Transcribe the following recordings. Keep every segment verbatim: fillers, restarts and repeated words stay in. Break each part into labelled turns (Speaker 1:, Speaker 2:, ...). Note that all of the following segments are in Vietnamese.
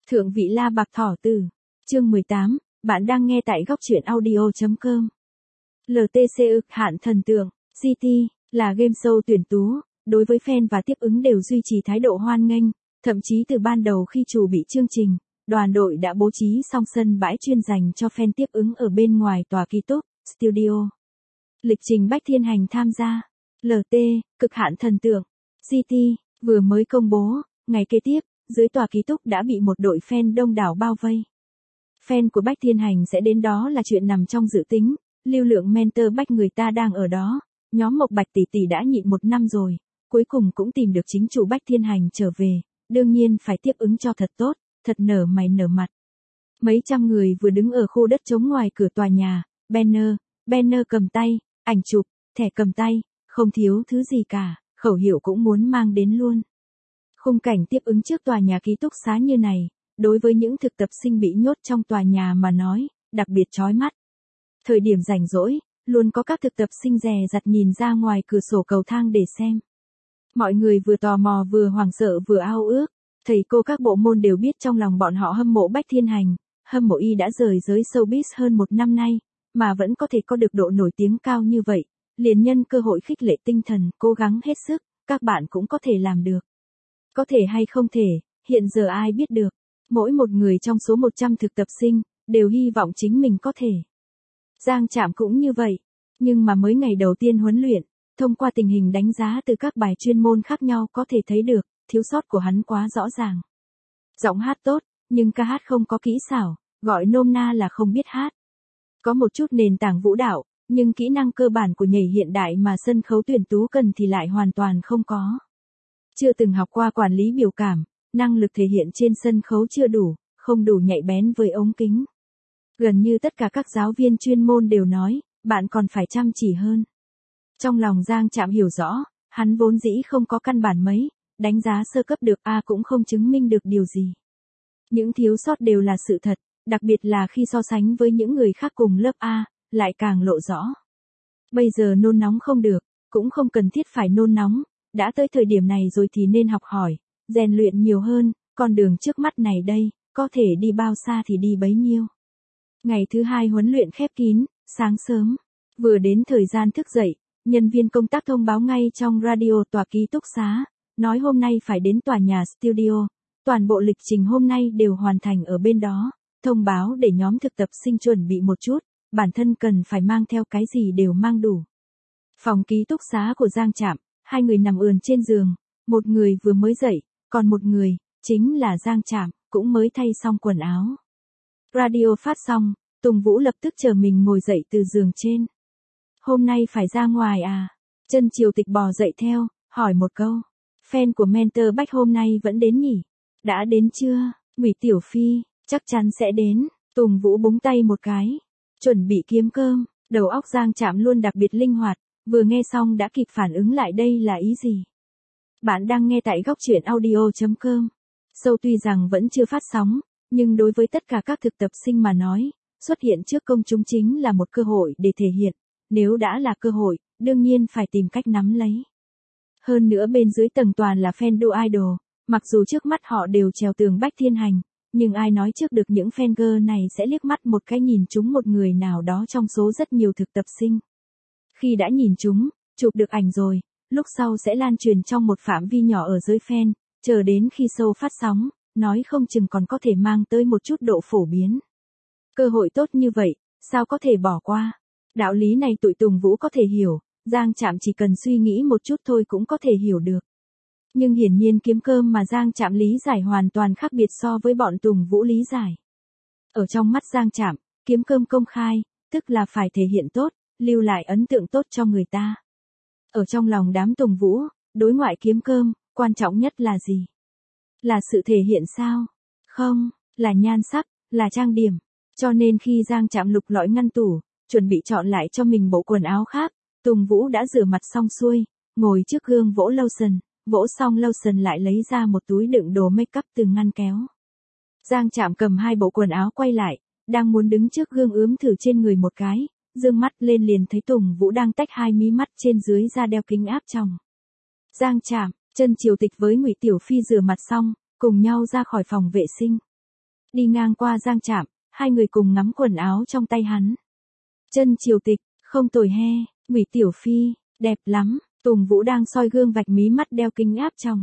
Speaker 1: Thượng vị La Bạc Thỏ Tử, chương mười tám, bạn đang nghe tại góc truyện audio chấm com. lờ tê xê ực hạn thần tượng, giê tê, là game show tuyển tú, đối với fan và tiếp ứng đều duy trì thái độ hoan nghênh, thậm chí từ ban đầu khi chủ bị chương trình, đoàn đội đã bố trí xong sân bãi chuyên dành cho fan tiếp ứng ở bên ngoài tòa ký túc, studio. Lịch trình Bách Thiên Hành tham gia, lờ tê, cực hạn thần tượng, giê tê, vừa mới công bố, ngày kế tiếp, dưới tòa ký túc đã bị một đội fan đông đảo bao vây. Fan của Bách Thiên Hành sẽ đến đó là chuyện nằm trong dự tính, lưu lượng mentor Bách người ta đang ở đó, nhóm Mộc Bạch tỷ tỷ đã nhịn một năm rồi, cuối cùng cũng tìm được chính chủ Bách Thiên Hành trở về, đương nhiên phải tiếp ứng cho thật tốt, thật nở mày nở mặt. Mấy trăm người vừa đứng ở khu đất trống ngoài cửa tòa nhà, banner, banner cầm tay, ảnh chụp, thẻ cầm tay, không thiếu thứ gì cả, khẩu hiệu cũng muốn mang đến luôn. Khung cảnh tiếp ứng trước tòa nhà ký túc xá như này, đối với những thực tập sinh bị nhốt trong tòa nhà mà nói, đặc biệt chói mắt. Thời điểm rảnh rỗi, luôn có các thực tập sinh dè dặt nhìn ra ngoài cửa sổ cầu thang để xem. Mọi người vừa tò mò vừa hoảng sợ vừa ao ước, thầy cô các bộ môn đều biết trong lòng bọn họ hâm mộ Bách Thiên Hành, hâm mộ y đã rời giới showbiz hơn một năm nay, mà vẫn có thể có được độ nổi tiếng cao như vậy, liền nhân cơ hội khích lệ tinh thần, cố gắng hết sức, các bạn cũng có thể làm được. Có thể hay không thể, hiện giờ ai biết được. Mỗi một người trong số một trăm thực tập sinh, đều hy vọng chính mình có thể. Giang Trạm cũng như vậy. Nhưng mà mới ngày đầu tiên huấn luyện, thông qua tình hình đánh giá từ các bài chuyên môn khác nhau có thể thấy được, thiếu sót của hắn quá rõ ràng. Giọng hát tốt, nhưng ca hát không có kỹ xảo, gọi nôm na là không biết hát. Có một chút nền tảng vũ đạo, nhưng kỹ năng cơ bản của nhảy hiện đại mà sân khấu tuyển tú cần thì lại hoàn toàn không có. Chưa từng học qua quản lý biểu cảm, năng lực thể hiện trên sân khấu chưa đủ, không đủ nhạy bén với ống kính. Gần như tất cả các giáo viên chuyên môn đều nói, bạn còn phải chăm chỉ hơn. Trong lòng Giang Trạm hiểu rõ, hắn vốn dĩ không có căn bản mấy, đánh giá sơ cấp được A cũng không chứng minh được điều gì. Những thiếu sót đều là sự thật, đặc biệt là khi so sánh với những người khác cùng lớp A, lại càng lộ rõ. Bây giờ nôn nóng không được, cũng không cần thiết phải nôn nóng, đã tới thời điểm này rồi thì nên học hỏi, rèn luyện nhiều hơn, con đường trước mắt này đây, có thể đi bao xa thì đi bấy nhiêu. Ngày thứ hai huấn luyện khép kín, sáng sớm, vừa đến thời gian thức dậy, nhân viên công tác thông báo ngay trong radio tòa ký túc xá, nói hôm nay phải đến tòa nhà studio, toàn bộ lịch trình hôm nay đều hoàn thành ở bên đó, thông báo để nhóm thực tập sinh chuẩn bị một chút, bản thân cần phải mang theo cái gì đều mang đủ. Phòng ký túc xá của Giang Trạm, hai người nằm ườn trên giường, một người vừa mới dậy, còn một người, chính là Giang Trạm, cũng mới thay xong quần áo. Radio phát xong, Tùng Vũ lập tức chờ mình ngồi dậy từ giường trên. Hôm nay phải ra ngoài à? Chân Triều Tịch bò dậy theo, hỏi một câu. Fan của mentor Bách hôm nay vẫn đến nhỉ? Đã đến chưa? Ngụy Tiểu Phi, chắc chắn sẽ đến. Tùng Vũ búng tay một cái. Chuẩn bị kiếm cơm, đầu óc Giang Trạm luôn đặc biệt linh hoạt, vừa nghe xong đã kịp phản ứng lại đây là ý gì. Bạn đang nghe tại góc truyện audio chấm com. Show tuy rằng vẫn chưa phát sóng, nhưng đối với tất cả các thực tập sinh mà nói, xuất hiện trước công chúng chính là một cơ hội để thể hiện, nếu đã là cơ hội, đương nhiên phải tìm cách nắm lấy. Hơn nữa bên dưới tầng toàn là fan đu idol, mặc dù trước mắt họ đều trèo tường Bách Thiên Hành, nhưng ai nói trước được những fan girl này sẽ liếc mắt một cái nhìn trúng một người nào đó trong số rất nhiều thực tập sinh. Khi đã nhìn chúng, chụp được ảnh rồi, lúc sau sẽ lan truyền trong một phạm vi nhỏ ở giới fan, chờ đến khi show phát sóng, nói không chừng còn có thể mang tới một chút độ phổ biến. Cơ hội tốt như vậy, sao có thể bỏ qua? Đạo lý này tụi Tùng Vũ có thể hiểu, Giang Trạm chỉ cần suy nghĩ một chút thôi cũng có thể hiểu được. Nhưng hiển nhiên kiếm cơm mà Giang Trạm lý giải hoàn toàn khác biệt so với bọn Tùng Vũ lý giải. Ở trong mắt Giang Trạm, kiếm cơm công khai, tức là phải thể hiện tốt, lưu lại ấn tượng tốt cho người ta. Ở trong lòng đám Tùng Vũ, đối ngoại kiếm cơm, quan trọng nhất là gì? Là sự thể hiện sao? Không, là nhan sắc, là trang điểm. Cho nên khi Giang Trạm lục lọi ngăn tủ, chuẩn bị chọn lại cho mình bộ quần áo khác, Tùng Vũ đã rửa mặt xong xuôi, ngồi trước gương vỗ lotion, vỗ xong lotion lại lấy ra một túi đựng đồ make up từ ngăn kéo. Giang Trạm cầm hai bộ quần áo quay lại, đang muốn đứng trước gương ướm thử trên người một cái, dương mắt lên liền thấy Tùng Vũ đang tách hai mí mắt trên dưới ra đeo kính áp tròng. Giang Trạm, Chân Triều Tịch với Ngụy Tiểu Phi rửa mặt xong, cùng nhau ra khỏi phòng vệ sinh. Đi ngang qua Giang Trạm, hai người cùng ngắm quần áo trong tay hắn. Chân Triều Tịch, không tồi he, Ngụy Tiểu Phi, đẹp lắm. Tùng Vũ đang soi gương vạch mí mắt đeo kính áp tròng.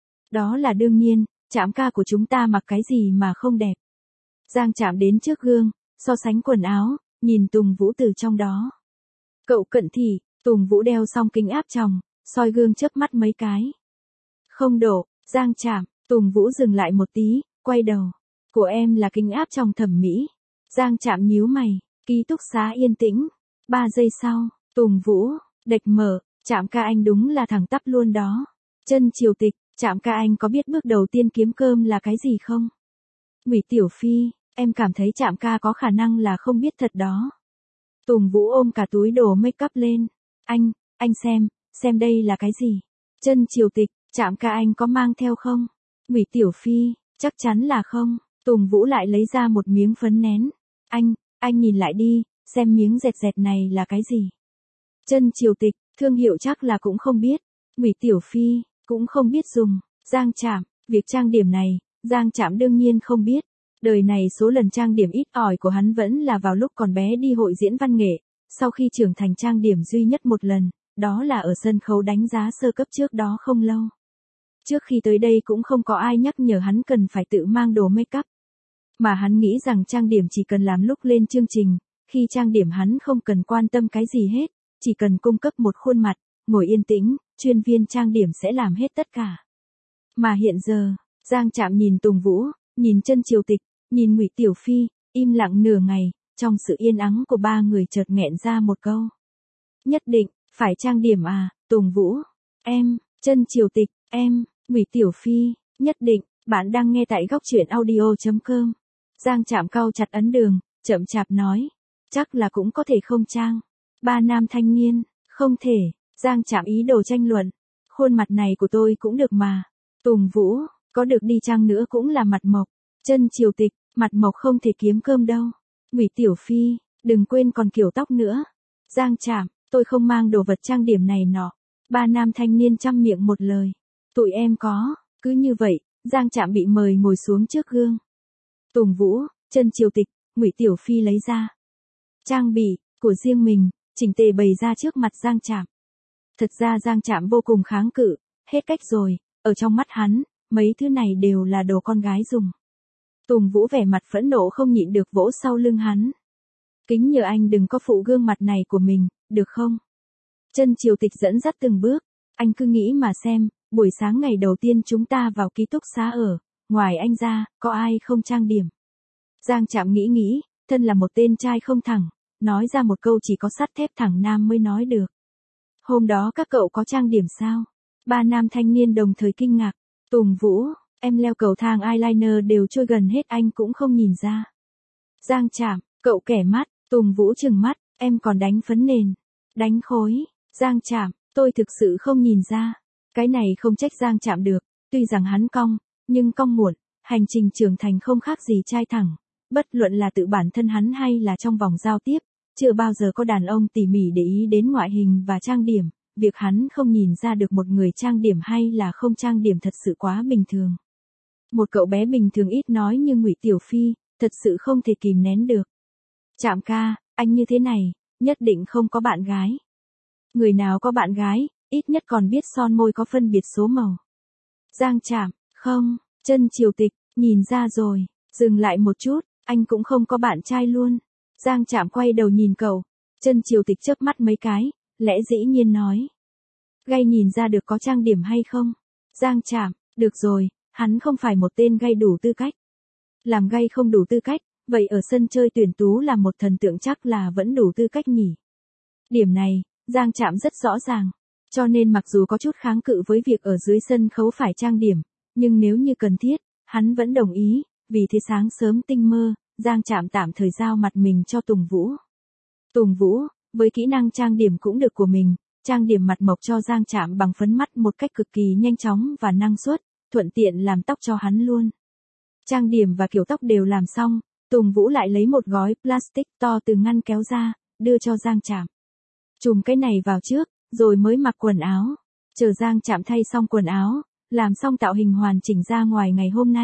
Speaker 1: Đó là đương nhiên, Trạm ca của chúng ta mặc cái gì mà không đẹp. Giang Trạm đến trước gương, so sánh quần áo, nhìn Tùng Vũ từ trong đó. Cậu cận thị, Tùng Vũ đeo xong kính áp tròng, soi gương chớp mắt mấy cái. Không đổ, Giang Trạm, Tùng Vũ dừng lại một tí, quay đầu. Của em là kính áp tròng thẩm mỹ. Giang Trạm nhíu mày, ký túc xá yên tĩnh. Ba giây sau, Tùng Vũ, đệch mở, Trạm ca anh đúng là thẳng tắp luôn đó. Chân Triều Tịch, Trạm ca anh có biết bước đầu tiên kiếm cơm là cái gì không? Ngụy Tiểu Phi, em cảm thấy Trạm ca có khả năng là không biết thật đó. Tùng Vũ ôm cả túi đồ make up lên. Anh, anh xem, xem đây là cái gì? Chân Triều Tịch, Trạm ca anh có mang theo không? Ngụy Tiểu Phi, chắc chắn là không. Tùng Vũ lại lấy ra một miếng phấn nén. Anh, anh nhìn lại đi, xem miếng dẹt dẹt này là cái gì? Chân Triều Tịch, thương hiệu chắc là cũng không biết. Ngụy Tiểu Phi, cũng không biết dùng. Giang Trạm, việc trang điểm này, Giang Trạm đương nhiên không biết. Đời này số lần trang điểm ít ỏi của hắn vẫn là vào lúc còn bé đi hội diễn văn nghệ. Sau khi trưởng thành trang điểm duy nhất một lần, đó là ở sân khấu đánh giá sơ cấp trước đó không lâu. Trước khi tới đây cũng không có ai nhắc nhở hắn cần phải tự mang đồ make up. Mà hắn nghĩ rằng trang điểm chỉ cần làm lúc lên chương trình, khi trang điểm hắn không cần quan tâm cái gì hết, chỉ cần cung cấp một khuôn mặt, ngồi yên tĩnh, chuyên viên trang điểm sẽ làm hết tất cả. Mà hiện giờ, Giang Trạm nhìn Tùng Vũ, nhìn Chân Triều Tịch, nhìn Ngụy Tiểu Phi, im lặng nửa ngày, trong sự yên ắng của ba người chợt nghẹn ra một câu. Nhất định, phải trang điểm à, Tùng Vũ, em, Chân Triều Tịch, em, Ngụy Tiểu Phi, nhất định, bạn đang nghe tại góc truyện audio chấm com. Giang Trạm cau chặt ấn đường, chậm chạp nói, chắc là cũng có thể không trang. Ba nam thanh niên, không thể, Giang Trạm ý đồ tranh luận, khuôn mặt này của tôi cũng được mà. Tùng Vũ, có được đi chăng nữa cũng là mặt mộc. Chân Triều Tịch, mặt mộc không thể kiếm cơm đâu. Ngụy Tiểu Phi, đừng quên còn kiểu tóc nữa. Giang Trạm, tôi không mang đồ vật trang điểm này nọ. Ba nam thanh niên chăm miệng một lời. Tụi em có, cứ như vậy, Giang Trạm bị mời ngồi xuống trước gương. Tùng Vũ, Chân Triều Tịch, Ngụy Tiểu Phi lấy ra trang bị của riêng mình, chỉnh tề bày ra trước mặt Giang Trạm. Thật ra Giang Trạm vô cùng kháng cự, hết cách rồi, ở trong mắt hắn, mấy thứ này đều là đồ con gái dùng. Tùng Vũ vẻ mặt phẫn nộ không nhịn được vỗ sau lưng hắn. Kính nhờ anh đừng có phụ gương mặt này của mình, được không? Chân Triều Tịch dẫn dắt từng bước, anh cứ nghĩ mà xem, buổi sáng ngày đầu tiên chúng ta vào ký túc xá ở, ngoài anh ra, có ai không trang điểm? Giang Trạm nghĩ nghĩ, thân là một tên trai không thẳng, nói ra một câu chỉ có sắt thép thẳng nam mới nói được. Hôm đó các cậu có trang điểm sao? Ba nam thanh niên đồng thời kinh ngạc. Tùng Vũ, em leo cầu thang eyeliner đều trôi gần hết anh cũng không nhìn ra. Giang Trạm, cậu kẻ mắt. Tùng Vũ trừng mắt, em còn đánh phấn nền. Đánh khối. Giang Trạm, tôi thực sự không nhìn ra. Cái này không trách Giang Trạm được, tuy rằng hắn cong, nhưng cong muộn, hành trình trưởng thành không khác gì trai thẳng. Bất luận là tự bản thân hắn hay là trong vòng giao tiếp, chưa bao giờ có đàn ông tỉ mỉ để ý đến ngoại hình và trang điểm, việc hắn không nhìn ra được một người trang điểm hay là không trang điểm thật sự quá bình thường. Một cậu bé bình thường ít nói như Ngụy Tiểu Phi, thật sự không thể kìm nén được. Trạm ca, anh như thế này, nhất định không có bạn gái. Người nào có bạn gái, ít nhất còn biết son môi có phân biệt số màu. Giang Trạm, không, Chân Triều Tịch, nhìn ra rồi, dừng lại một chút, anh cũng không có bạn trai luôn. Giang Trạm quay đầu nhìn cậu, Chân Triều Tịch chớp mắt mấy cái, lẽ dĩ nhiên nói. Gay nhìn ra được có trang điểm hay không? Giang Trạm, được rồi, hắn không phải một tên gay đủ tư cách. Làm gay không đủ tư cách, vậy ở sân chơi tuyển tú là một thần tượng chắc là vẫn đủ tư cách nhỉ. Điểm này, Giang Trạm rất rõ ràng, cho nên mặc dù có chút kháng cự với việc ở dưới sân khấu phải trang điểm, nhưng nếu như cần thiết, hắn vẫn đồng ý, vì thế sáng sớm tinh mơ, Giang Trạm tạm thời giao mặt mình cho Tùng Vũ. Tùng Vũ, với kỹ năng trang điểm cũng được của mình, trang điểm mặt mộc cho Giang Trạm bằng phấn mắt một cách cực kỳ nhanh chóng và năng suất, thuận tiện làm tóc cho hắn luôn. Trang điểm và kiểu tóc đều làm xong, Tùng Vũ lại lấy một gói plastic to từ ngăn kéo ra, đưa cho Giang Trạm. Chùm cái này vào trước, rồi mới mặc quần áo. Chờ Giang Trạm thay xong quần áo, làm xong tạo hình hoàn chỉnh ra ngoài ngày hôm nay,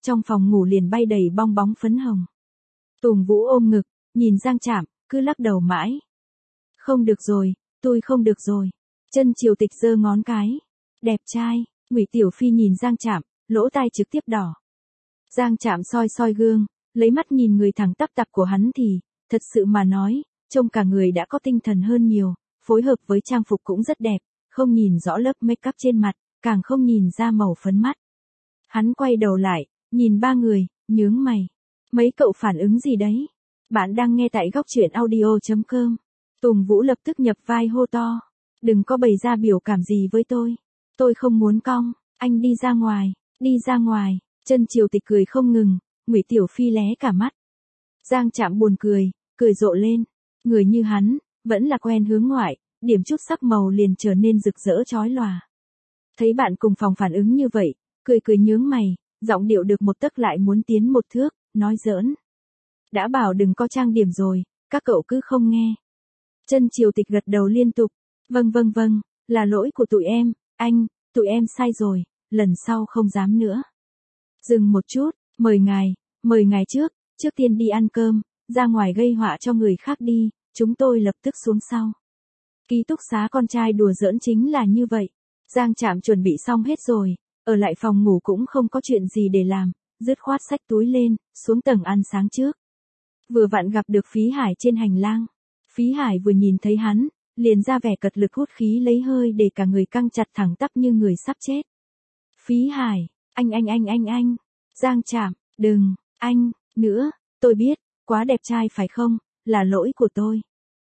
Speaker 1: trong phòng ngủ liền bay đầy bong bóng phấn hồng. Tùng Vũ ôm ngực, nhìn Giang Trạm, cứ lắc đầu mãi. Không được rồi, tôi không được rồi. Chân Triều Tịch giơ ngón cái. Đẹp trai, Ngụy Tiểu Phi nhìn Giang Trạm, lỗ tai trực tiếp đỏ. Giang Trạm soi soi gương, lấy mắt nhìn người thẳng tắp tắp của hắn thì, thật sự mà nói, trông cả người đã có tinh thần hơn nhiều, phối hợp với trang phục cũng rất đẹp, không nhìn rõ lớp make up trên mặt, càng không nhìn ra màu phấn mắt. Hắn quay đầu lại, nhìn ba người, nhướng mày. Mấy cậu phản ứng gì đấy? Bạn đang nghe tại góc truyện audio chấm com. Tùng Vũ lập tức nhập vai hô to. Đừng có bày ra biểu cảm gì với tôi. Tôi không muốn cong, anh đi ra ngoài, đi ra ngoài. Chân Triều Tịch cười không ngừng, Ngụy Tiểu Phi lé cả mắt. Giang Trạm buồn cười, cười rộ lên. Người như hắn, vẫn là quen hướng ngoại, điểm chút sắc màu liền trở nên rực rỡ chói lòa. Thấy bạn cùng phòng phản ứng như vậy, cười cười nhướng mày, giọng điệu được một tấc lại muốn tiến một thước, nói giỡn. Đã bảo đừng có trang điểm rồi, các cậu cứ không nghe. Chân Triều Tịch gật đầu liên tục. Vâng vâng vâng, là lỗi của tụi em, anh, tụi em sai rồi, lần sau không dám nữa. Dừng một chút, mời ngài, mời ngài trước, trước tiên đi ăn cơm, ra ngoài gây họa cho người khác đi, chúng tôi lập tức xuống sau. Ký túc xá con trai đùa giỡn chính là như vậy. Giang Trạm chuẩn bị xong hết rồi, ở lại phòng ngủ cũng không có chuyện gì để làm, dứt khoát xách túi lên, xuống tầng ăn sáng trước. Vừa vặn gặp được Phí Hải trên hành lang. Phí Hải vừa nhìn thấy hắn, liền ra vẻ cật lực hút khí lấy hơi để cả người căng chặt thẳng tắp như người sắp chết. Phí Hải, anh anh anh anh anh. Giang Trạm, đừng, anh, nữa, tôi biết, quá đẹp trai phải không, là lỗi của tôi.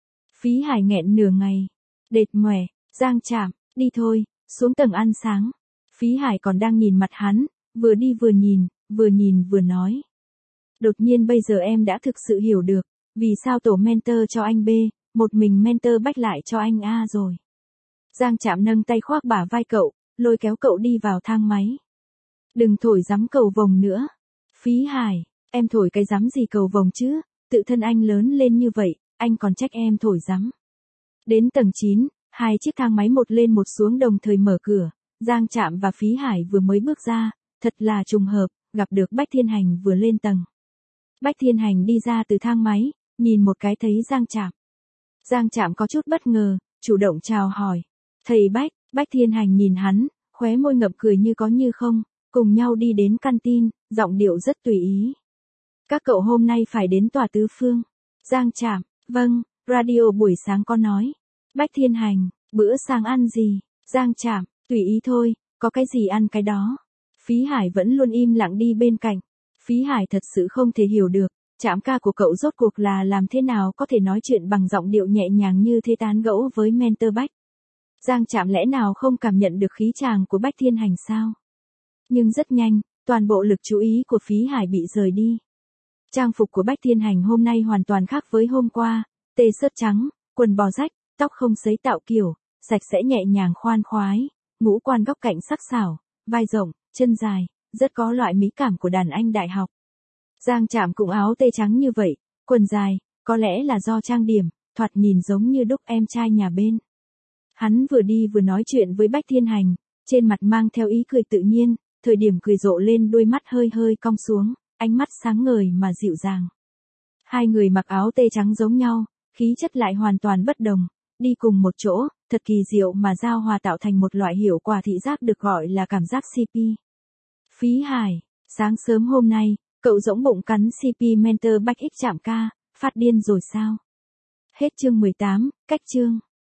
Speaker 1: Phí Hải nghẹn nửa ngày. Đệt mòe, Giang Trạm, đi thôi, xuống tầng ăn sáng. Phí Hải còn đang nhìn mặt hắn, vừa đi vừa nhìn, vừa nhìn vừa nói. Đột nhiên bây giờ em đã thực sự hiểu được, vì sao tổ mentor cho anh B, một mình mentor bách lại cho anh A rồi. Giang Trạm nâng tay khoác bả vai cậu, lôi kéo cậu đi vào thang máy. Đừng thổi giấm cầu vồng nữa. Phí Hải, em thổi cái giấm gì cầu vồng chứ, tự thân anh lớn lên như vậy, anh còn trách em thổi giấm. Đến tầng chín, hai chiếc thang máy một lên một xuống đồng thời mở cửa, Giang Trạm và Phí Hải vừa mới bước ra, thật là trùng hợp, gặp được Bách Thiên Hành vừa lên tầng. Bách Thiên Hành đi ra từ thang máy, nhìn một cái thấy Giang Trạm. Giang Trạm có chút bất ngờ, chủ động chào hỏi. Thầy Bách, Bách Thiên Hành nhìn hắn, khóe môi ngậm cười như có như không, cùng nhau đi đến canteen, giọng điệu rất tùy ý. Các cậu hôm nay phải đến tòa tứ phương. Giang Trạm, vâng, radio buổi sáng có nói. Bách Thiên Hành, bữa sáng ăn gì? Giang Trạm, tùy ý thôi, có cái gì ăn cái đó. Phí Hải vẫn luôn im lặng đi bên cạnh. Phí Hải thật sự không thể hiểu được, Trạm ca của cậu rốt cuộc là làm thế nào có thể nói chuyện bằng giọng điệu nhẹ nhàng như thế tán gẫu với mentor Bách. Giang Trạm lẽ nào không cảm nhận được khí chàng của Bách Thiên Hành sao? Nhưng rất nhanh, toàn bộ lực chú ý của Phí Hải bị rời đi. Trang phục của Bách Thiên Hành hôm nay hoàn toàn khác với hôm qua, tê sớt trắng, quần bò rách, tóc không sấy tạo kiểu, sạch sẽ nhẹ nhàng khoan khoái, ngũ quan góc cạnh sắc sảo, vai rộng, chân dài, rất có loại mỹ cảm của đàn anh đại học. Giang Trạm cũng áo tê trắng như vậy, quần dài, có lẽ là do trang điểm, thoạt nhìn giống như đúc em trai nhà bên. Hắn vừa đi vừa nói chuyện với Bách Thiên Hành, trên mặt mang theo ý cười tự nhiên, thời điểm cười rộ lên đôi mắt hơi hơi cong xuống, ánh mắt sáng ngời mà dịu dàng. Hai người mặc áo tê trắng giống nhau, khí chất lại hoàn toàn bất đồng, đi cùng một chỗ, thật kỳ diệu mà giao hòa tạo thành một loại hiệu quả thị giác được gọi là cảm giác xê pê. Phí Hải, sáng sớm hôm nay, cậu rỗng bụng cắn xê pê mentor Bách X Trạm ca, phát điên rồi sao? Hết chương mười tám, cách chương.